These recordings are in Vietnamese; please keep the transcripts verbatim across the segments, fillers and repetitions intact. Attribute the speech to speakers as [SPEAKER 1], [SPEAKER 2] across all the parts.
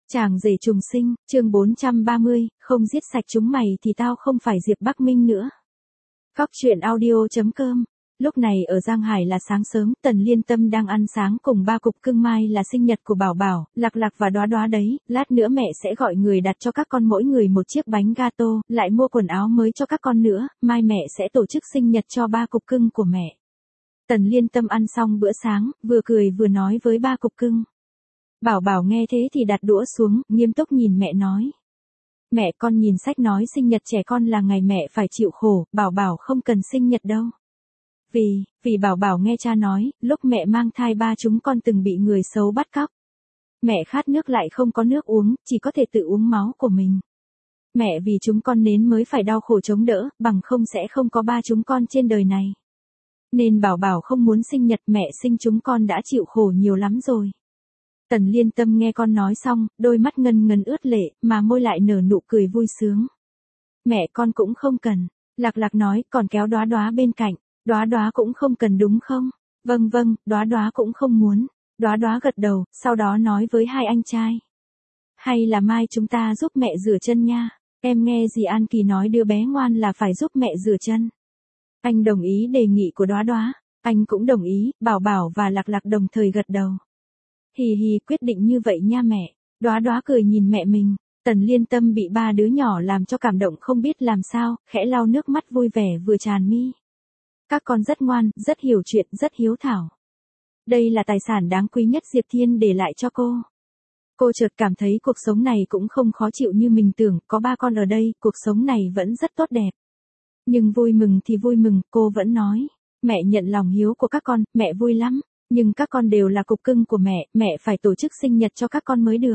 [SPEAKER 1] Chàng rể trùng sinh, chương bốn trăm ba mươi, không giết sạch chúng mày thì tao không phải Diệp Bắc Minh nữa. Cóc truyện audio.com. Lúc này ở Giang Hải là sáng sớm, Tần Liên Tâm đang ăn sáng cùng ba cục cưng, mai là sinh nhật của Bảo Bảo, Lạc Lạc và Đóa Đóa đấy, lát nữa mẹ sẽ gọi người đặt cho các con mỗi người một chiếc bánh gato, lại mua quần áo mới cho các con nữa, mai mẹ sẽ tổ chức sinh nhật cho ba cục cưng của mẹ. Tần Liên Tâm ăn xong bữa sáng, vừa cười vừa nói với ba cục cưng. Bảo Bảo nghe thế thì đặt đũa xuống, nghiêm túc nhìn mẹ nói. Mẹ, con nhìn sách nói sinh nhật trẻ con là ngày mẹ phải chịu khổ, Bảo Bảo không cần sinh nhật đâu. Vì, vì Bảo Bảo nghe cha nói, lúc mẹ mang thai ba chúng con từng bị người xấu bắt cóc. Mẹ khát nước lại không có nước uống, chỉ có thể tự uống máu của mình. Mẹ vì chúng con nên mới phải đau khổ chống đỡ, bằng không sẽ không có ba chúng con trên đời này. Nên Bảo Bảo không muốn sinh nhật, mẹ sinh chúng con đã chịu khổ nhiều lắm rồi. Tần Liên Tâm nghe con nói xong, đôi mắt ngân ngấn ướt lệ, mà môi lại nở nụ cười vui sướng. Mẹ, con cũng không cần. Lạc Lạc nói, còn kéo Đóa Đóa bên cạnh. Đóa Đóa cũng không cần đúng không? Vâng vâng, Đóa Đóa cũng không muốn. Đóa Đóa gật đầu, sau đó nói với hai anh trai. Hay là mai chúng ta giúp mẹ rửa chân nha. Em nghe dì An Kỳ nói đứa bé ngoan là phải giúp mẹ rửa chân. Anh đồng ý đề nghị của Đóa Đóa. Anh cũng đồng ý, Bảo Bảo và Lạc Lạc đồng thời gật đầu. Hì hì, quyết định như vậy nha mẹ. Đóa Đóa cười nhìn mẹ mình. Tần Liên Tâm bị ba đứa nhỏ làm cho cảm động không biết làm sao, khẽ lau nước mắt vui vẻ vừa tràn mi. Các con rất ngoan, rất hiểu chuyện, rất hiếu thảo. Đây là tài sản đáng quý nhất Diệp Thiên để lại cho cô. Cô chợt cảm thấy cuộc sống này cũng không khó chịu như mình tưởng, có ba con ở đây, cuộc sống này vẫn rất tốt đẹp. Nhưng vui mừng thì vui mừng, cô vẫn nói. Mẹ nhận lòng hiếu của các con, mẹ vui lắm. Nhưng các con đều là cục cưng của mẹ, mẹ phải tổ chức sinh nhật cho các con mới được.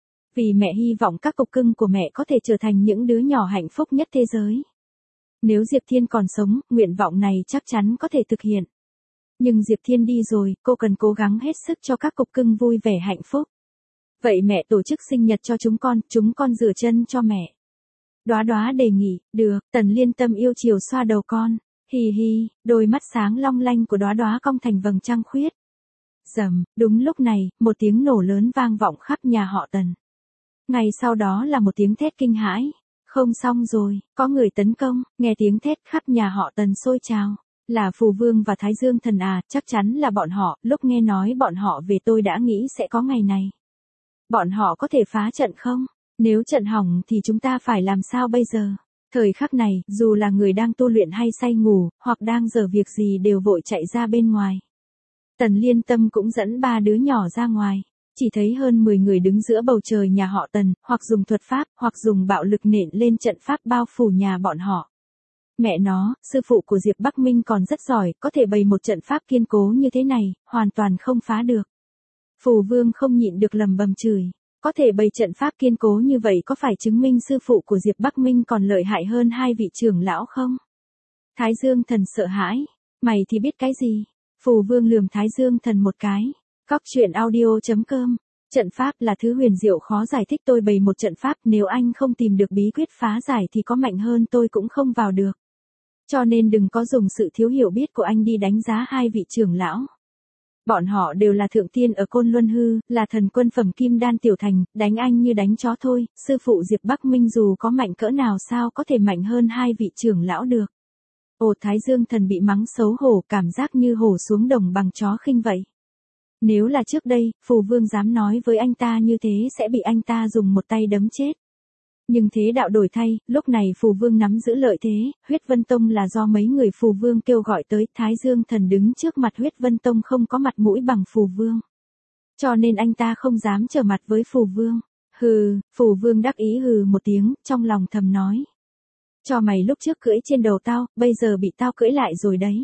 [SPEAKER 1] Vì mẹ hy vọng các cục cưng của mẹ có thể trở thành những đứa nhỏ hạnh phúc nhất thế giới. Nếu Diệp Thiên còn sống, nguyện vọng này chắc chắn có thể thực hiện. Nhưng Diệp Thiên đi rồi, cô cần cố gắng hết sức cho các cục cưng vui vẻ hạnh phúc. Vậy mẹ tổ chức sinh nhật cho chúng con, chúng con rửa chân cho mẹ. Đóa Đóa đề nghị, được, Tần Liên Tâm yêu chiều xoa đầu con. Hì hì, đôi mắt sáng long lanh của Đóa Đóa cong thành vầng trăng khuyết. Rầm, đúng lúc này, một tiếng nổ lớn vang vọng khắp nhà họ Tần. Ngay sau đó là một tiếng thét kinh hãi. Không xong rồi, có người tấn công, nghe tiếng thét khắp nhà họ Tần sôi trào. Là Phù Vương và Thái Dương Thần à, chắc chắn là bọn họ, lúc nghe nói bọn họ về tôi đã nghĩ sẽ có ngày này. Bọn họ có thể phá trận không? Nếu trận hỏng thì chúng ta phải làm sao bây giờ? Thời khắc này, dù là người đang tu luyện hay say ngủ, hoặc đang dở việc gì đều vội chạy ra bên ngoài. Tần Liên Tâm cũng dẫn ba đứa nhỏ ra ngoài. Chỉ thấy hơn mười người đứng giữa bầu trời nhà họ Tần, hoặc dùng thuật pháp, hoặc dùng bạo lực nện lên trận pháp bao phủ nhà bọn họ. Mẹ nó, sư phụ của Diệp Bắc Minh còn rất giỏi, có thể bày một trận pháp kiên cố như thế này, hoàn toàn không phá được. Phù Vương không nhịn được lầm bầm chửi. Có thể bày trận pháp kiên cố như vậy có phải chứng minh sư phụ của Diệp Bắc Minh còn lợi hại hơn hai vị trưởng lão không? Thái Dương Thần sợ hãi. Mày thì biết cái gì? Phù Vương lườm Thái Dương Thần một cái. Cóc truyện audio.com. Trận pháp là thứ huyền diệu khó giải thích, tôi bày một trận pháp, nếu anh không tìm được bí quyết phá giải thì có mạnh hơn tôi cũng không vào được. Cho nên đừng có dùng sự thiếu hiểu biết của anh đi đánh giá hai vị trưởng lão. Bọn họ đều là thượng tiên ở Côn Luân Hư, là thần quân phẩm kim đan tiểu thành, đánh anh như đánh chó thôi, sư phụ Diệp Bắc Minh dù có mạnh cỡ nào sao có thể mạnh hơn hai vị trưởng lão được. Ồ, Thái Dương Thần bị mắng xấu hổ, cảm giác như hổ xuống đồng bằng chó khinh vậy. Nếu là trước đây, Phù Vương dám nói với anh ta như thế sẽ bị anh ta dùng một tay đấm chết. Nhưng thế đạo đổi thay, lúc này Phù Vương nắm giữ lợi thế, Huyết Vân Tông là do mấy người Phù Vương kêu gọi tới, Thái Dương Thần đứng trước mặt Huyết Vân Tông không có mặt mũi bằng Phù Vương. Cho nên anh ta không dám trở mặt với Phù Vương. Hừ, Phù Vương đắc ý hừ một tiếng, trong lòng thầm nói. Cho mày lúc trước cưỡi trên đầu tao, bây giờ bị tao cưỡi lại rồi đấy.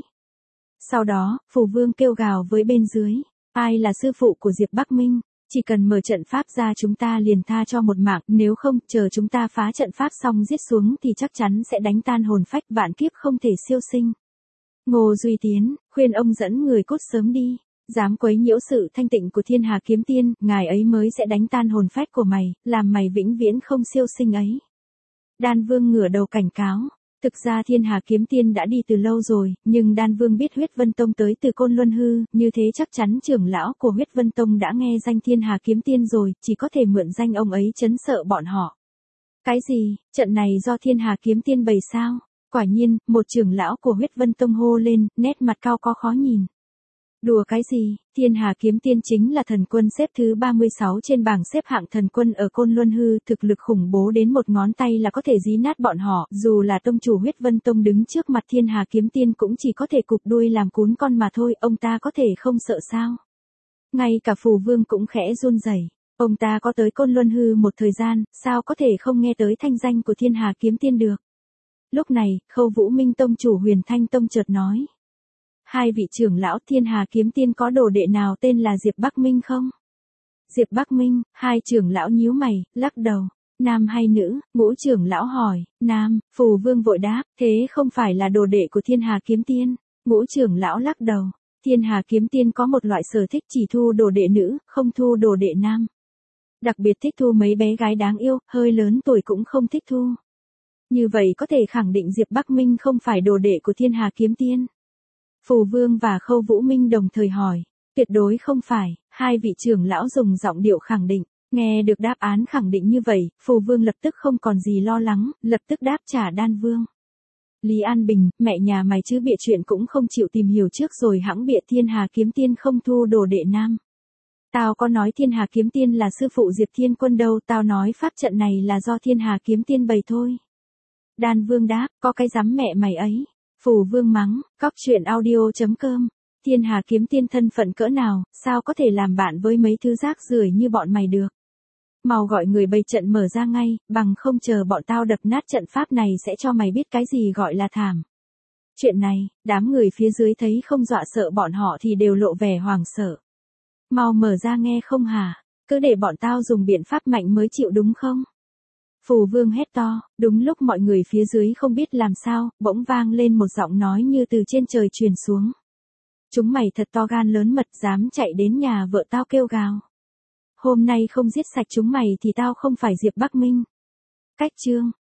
[SPEAKER 1] Sau đó, Phù Vương kêu gào với bên dưới. Ai là sư phụ của Diệp Bắc Minh? Chỉ cần mở trận pháp ra chúng ta liền tha cho một mạng, nếu không, chờ chúng ta phá trận pháp xong giết xuống thì chắc chắn sẽ đánh tan hồn phách, vạn kiếp không thể siêu sinh. Ngô Duy Tiến, khuyên ông dẫn người cút sớm đi, dám quấy nhiễu sự thanh tịnh của Thiên Hà Kiếm Tiên, ngài ấy mới sẽ đánh tan hồn phách của mày, làm mày vĩnh viễn không siêu sinh ấy. Đan Vương ngửa đầu cảnh cáo, Thực ra Thiên Hà Kiếm Tiên đã đi từ lâu rồi, nhưng Đan Vương biết Huyết Vân Tông tới từ Côn Luân Hư, như thế chắc chắn trưởng lão của Huyết Vân Tông đã nghe danh Thiên Hà Kiếm Tiên rồi, chỉ có thể mượn danh ông ấy trấn sợ bọn họ. Cái gì, trận này do Thiên Hà Kiếm Tiên bày sao? Quả nhiên, một trưởng lão của Huyết Vân Tông hô lên, nét mặt cao có khó nhìn. Đùa cái gì, Thiên Hà Kiếm Tiên chính là thần quân xếp thứ ba mươi sáu trên bảng xếp hạng thần quân ở Côn Luân Hư, thực lực khủng bố đến một ngón tay là có thể dí nát bọn họ, dù là tông chủ Huyết Vân Tông đứng trước mặt Thiên Hà Kiếm Tiên cũng chỉ có thể cụp đuôi làm cún con mà thôi, ông ta có thể không sợ sao? Ngay cả Phù Vương cũng khẽ run rẩy. Ông ta có tới Côn Luân Hư một thời gian, sao có thể không nghe tới thanh danh của Thiên Hà Kiếm Tiên được? Lúc này, Khâu Vũ Minh tông chủ Huyền Thanh Tông chợt nói. Hai vị trưởng lão Thiên Hà Kiếm Tiên có đồ đệ nào tên là Diệp Bắc Minh không? Diệp Bắc Minh, hai trưởng lão nhíu mày, lắc đầu. Nam hay nữ, ngũ trưởng lão hỏi, nam, Phù Vương vội đáp, thế không phải là đồ đệ của Thiên Hà Kiếm Tiên. Ngũ trưởng lão lắc đầu, Thiên Hà Kiếm Tiên có một loại sở thích chỉ thu đồ đệ nữ, không thu đồ đệ nam. Đặc biệt thích thu mấy bé gái đáng yêu, hơi lớn tuổi cũng không thích thu. Như vậy có thể khẳng định Diệp Bắc Minh không phải đồ đệ của Thiên Hà Kiếm Tiên. Phù Vương và Khâu Vũ Minh đồng thời hỏi, tuyệt đối không phải, hai vị trưởng lão dùng giọng điệu khẳng định. Nghe được đáp án khẳng định như vậy, Phù Vương lập tức không còn gì lo lắng, lập tức đáp trả Đan Vương. Lý An Bình, mẹ nhà mày chứ bịa chuyện cũng không chịu tìm hiểu trước rồi hẵng bịa Thiên Hà Kiếm Tiên không thu đồ đệ nam. Tao có nói Thiên Hà Kiếm Tiên là sư phụ Diệp Thiên Quân đâu, tao nói pháp trận này là do Thiên Hà Kiếm Tiên bày thôi. Đan Vương đáp, có cái dám mẹ mày ấy. Phù Vương mắng, cóc truyện audio chấm com. Thiên Hà Kiếm Tiên thân phận cỡ nào, sao có thể làm bạn với mấy thứ rác rưởi như bọn mày được. Mau gọi người bày trận mở ra ngay, bằng không chờ bọn tao đập nát trận pháp này sẽ cho mày biết cái gì gọi là thảm. Chuyện này, đám người phía dưới thấy không dọa sợ bọn họ thì đều lộ vẻ hoảng sợ. Mau mở ra nghe không hả, cứ để bọn tao dùng biện pháp mạnh mới chịu đúng không? Phù Vương hét to, đúng lúc mọi người phía dưới không biết làm sao, bỗng vang lên một giọng nói như từ trên trời truyền xuống. Chúng mày thật to gan lớn mật dám chạy đến nhà vợ tao kêu gào. Hôm nay không giết sạch chúng mày thì tao không phải Diệp Bắc Minh. Cách chương.